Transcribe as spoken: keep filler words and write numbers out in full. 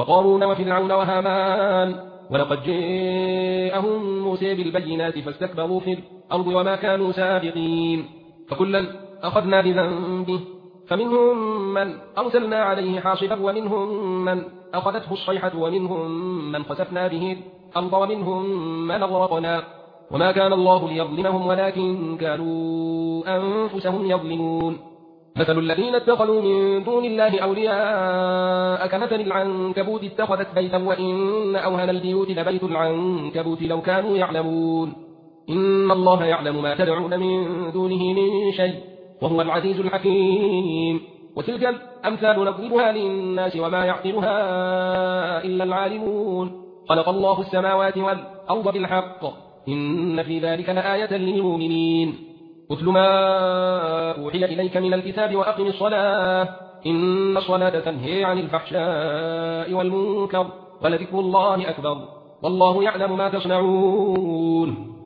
وقارون وفرعون وهامان ولقد جاءهم موسى بالبينات فاستكبروا في الأرض وما كانوا سابقين فكلا أخذنا بذنبه فمنهم من أرسلنا عليه حاصبا ومنهم من أخذته الصيحة ومنهم من خسفنا به الأرض ومنهم من أغرقنا وما كان الله ليظلمهم ولكن كانوا أنفسهم يظلمون مثل الذين اتخذوا من دون الله أولياء كمثل العنكبوت اتخذت بيتا وإن أوهن البيوت لبيت العنكبوت لو كانوا يعلمون إن الله يعلم ما تدعون من دونه من شيء وهو العزيز الحكيم وتلك الأمثال نضربها للناس وما يعقلها إلا العالمون خلق الله السماوات والأرض بالحق إن في ذلك لآية للمؤمنين اتل ما أوحي إليك من الكتاب وأقم الصلاة إن الصلاة تنهي عن الفحشاء والمنكر ولذكر الله أكبر والله يعلم ما تصنعون